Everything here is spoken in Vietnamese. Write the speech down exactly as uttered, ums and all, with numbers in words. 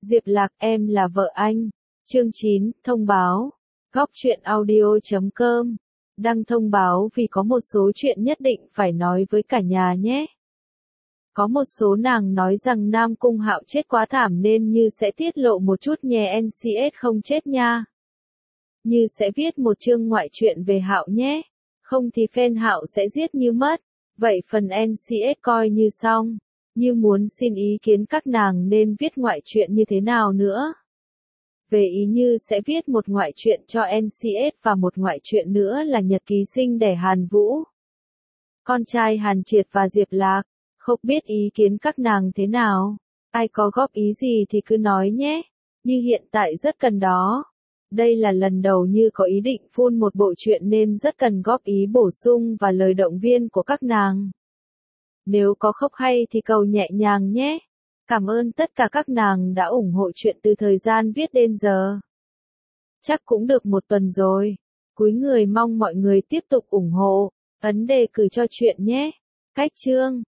Diệp Lạc, em là vợ anh. Chương chín, thông báo. Góc truyện audio chấm com. Đăng thông báo vì có một số chuyện nhất định phải nói với cả nhà nhé. Có một số nàng nói rằng Nam Cung Hạo chết quá thảm nên Như sẽ tiết lộ một chút nhé, en xê ét không chết nha. Như sẽ viết một chương ngoại truyện về Hạo nhé. Không thì fan Hạo sẽ giết Như mất. Vậy phần en xê ét coi như xong. Như muốn xin ý kiến các nàng nên viết ngoại truyện như thế nào nữa. Về ý Như sẽ viết một ngoại truyện cho en xê ét và một ngoại truyện nữa là nhật ký sinh đẻ Hàn Vũ. Con trai Hàn Triệt và Diệp Lạc. Không biết ý kiến các nàng thế nào. Ai có góp ý gì thì cứ nói nhé. Như hiện tại rất cần đó. Đây là lần đầu Như có ý định phun một bộ truyện nên rất cần góp ý bổ sung và lời động viên của các nàng. Nếu có khóc hay thì cầu nhẹ nhàng nhé. Cảm ơn tất cả các nàng đã ủng hộ chuyện từ thời gian viết đến giờ. Chắc cũng được một tuần rồi. Cúi người mong mọi người tiếp tục ủng hộ. Ấn đề cử cho chuyện nhé. Cách chương